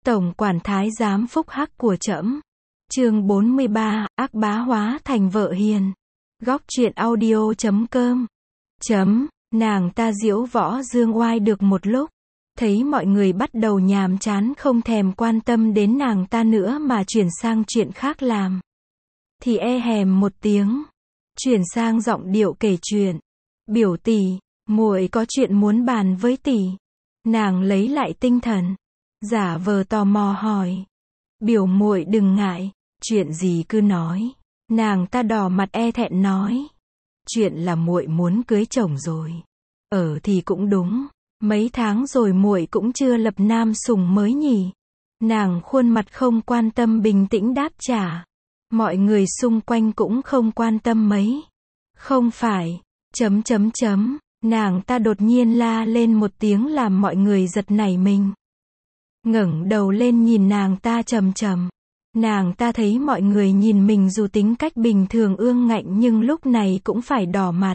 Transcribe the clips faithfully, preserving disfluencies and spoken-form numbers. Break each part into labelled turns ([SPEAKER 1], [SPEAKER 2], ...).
[SPEAKER 1] Tổng quản thái giám phúc hắc của trẫm. Chương bốn mươi ba, ác bá hóa thành vợ hiền. Góc truyện audio chấm com. Chấm, nàng ta diễu võ dương oai được một lúc. Thấy mọi người bắt đầu nhàm chán không thèm quan tâm đến nàng ta nữa mà chuyển sang chuyện khác làm. Thì e hèm một tiếng. Chuyển sang giọng điệu kể chuyện. Biểu tỷ, muội có chuyện muốn bàn với tỷ. Nàng lấy lại tinh thần. Giả vờ tò mò hỏi. Biểu muội đừng ngại, chuyện gì cứ nói. Nàng ta đỏ mặt e thẹn nói. Chuyện là muội muốn cưới chồng rồi. Ở thì cũng đúng, mấy tháng rồi muội cũng chưa lập nam sủng mới nhỉ. Nàng khuôn mặt không quan tâm bình tĩnh đáp trả. Mọi người xung quanh cũng không quan tâm mấy. Không phải, chấm chấm chấm, nàng ta đột nhiên la lên một tiếng làm mọi người giật nảy mình. Ngẩng đầu lên nhìn nàng ta chầm chầm. Nàng ta thấy mọi người nhìn mình dù tính cách bình thường ương ngạnh nhưng lúc này cũng phải đỏ mặt.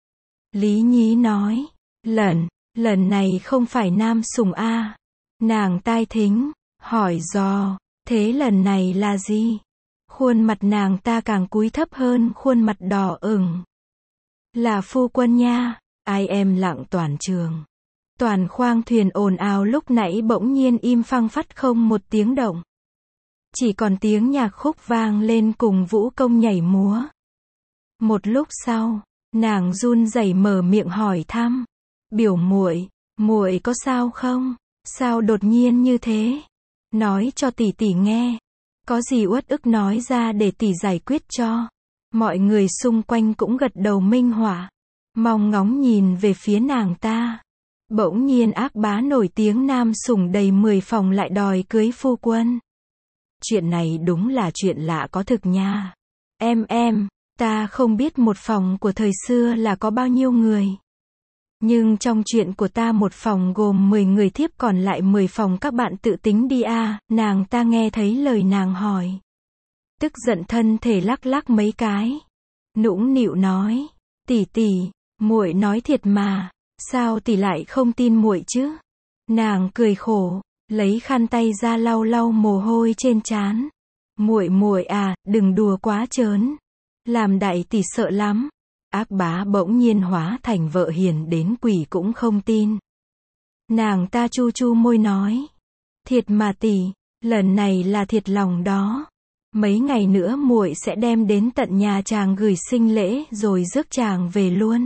[SPEAKER 1] Lý nhí nói, lần, lần này không phải nam sủng a. Nàng tai thính, hỏi dò, thế lần này là gì? Khuôn mặt nàng ta càng cúi thấp hơn, khuôn mặt đỏ ửng. Là phu quân nha. Ai em lặng toàn trường. Toàn khoang thuyền ồn ào lúc nãy bỗng nhiên im phăng phắt không một tiếng động. Chỉ còn tiếng nhạc khúc vang lên cùng vũ công nhảy múa. Một lúc sau, nàng run rẩy mở miệng hỏi thăm. Biểu muội, muội có sao không? Sao đột nhiên như thế? Nói cho tỷ tỷ nghe. Có gì uất ức nói ra để tỷ giải quyết cho. Mọi người xung quanh cũng gật đầu minh họa. Mong ngóng nhìn về phía nàng ta. Bỗng nhiên ác bá nổi tiếng nam sủng đầy mười phòng lại đòi cưới phu quân. Chuyện này đúng là chuyện lạ có thực nha. Em em, ta không biết một phòng của thời xưa là có bao nhiêu người. Nhưng trong chuyện của ta một phòng gồm mười người thiếp còn lại mười phòng các bạn tự tính đi a. Nàng ta nghe thấy lời nàng hỏi. Tức giận thân thể lắc lắc mấy cái. Nũng nịu nói, tỷ tỷ, muội nói thiệt mà. Sao tỷ lại không tin muội chứ? Nàng cười khổ, lấy khăn tay ra lau lau mồ hôi trên trán. Muội muội à, đừng đùa quá trớn. Làm đại tỷ sợ lắm. Ác bá bỗng nhiên hóa thành vợ hiền đến quỷ cũng không tin. Nàng ta chu chu môi nói. Thiệt mà tỷ, lần này là thiệt lòng đó. Mấy ngày nữa muội sẽ đem đến tận nhà chàng gửi sinh lễ rồi rước chàng về luôn.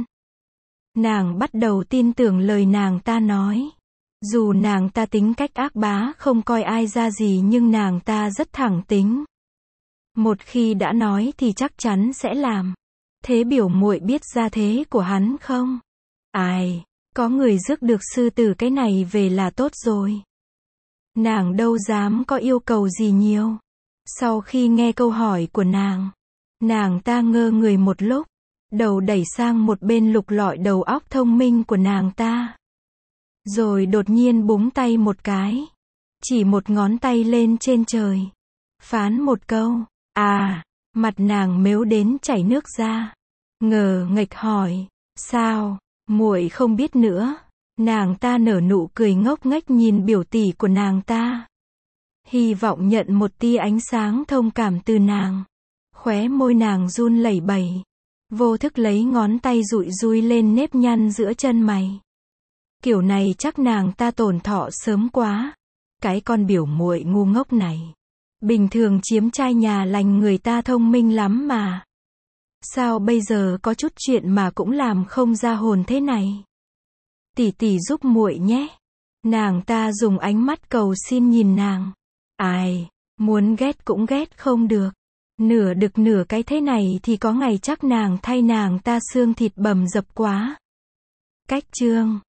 [SPEAKER 1] Nàng bắt đầu tin tưởng lời nàng ta nói. Dù nàng ta tính cách ác bá không coi ai ra gì nhưng nàng ta rất thẳng tính. Một khi đã nói thì chắc chắn sẽ làm. Thế biểu muội biết gia thế của hắn không? Ai, có người rước được sư tử cái này về là tốt rồi. Nàng đâu dám có yêu cầu gì nhiều. Sau khi nghe câu hỏi của nàng, nàng ta ngơ người một lúc. Đầu đẩy sang một bên lục lọi đầu óc thông minh của nàng ta. Rồi đột nhiên búng tay một cái. Chỉ một ngón tay lên trên trời. Phán một câu. À, mặt nàng mếu đến chảy nước ra. Ngờ nghệch hỏi. Sao, muội không biết nữa. Nàng ta nở nụ cười ngốc nghếch nhìn biểu tỷ của nàng ta. Hy vọng nhận một tia ánh sáng thông cảm từ nàng. Khóe môi nàng run lẩy bẩy. Vô thức lấy ngón tay dụi dui lên nếp nhăn giữa chân mày. Kiểu này chắc nàng ta tổn thọ sớm quá. Cái con biểu muội ngu ngốc này. Bình thường chiếm trai nhà lành người ta thông minh lắm mà. Sao bây giờ có chút chuyện mà cũng làm không ra hồn thế này? Tỷ tỷ giúp muội nhé. Nàng ta dùng ánh mắt cầu xin nhìn nàng. Ai, muốn ghét cũng ghét không được. Nửa đực nửa cái thế này thì có ngày chắc nàng thay nàng ta xương thịt bầm dập quá. Cách chương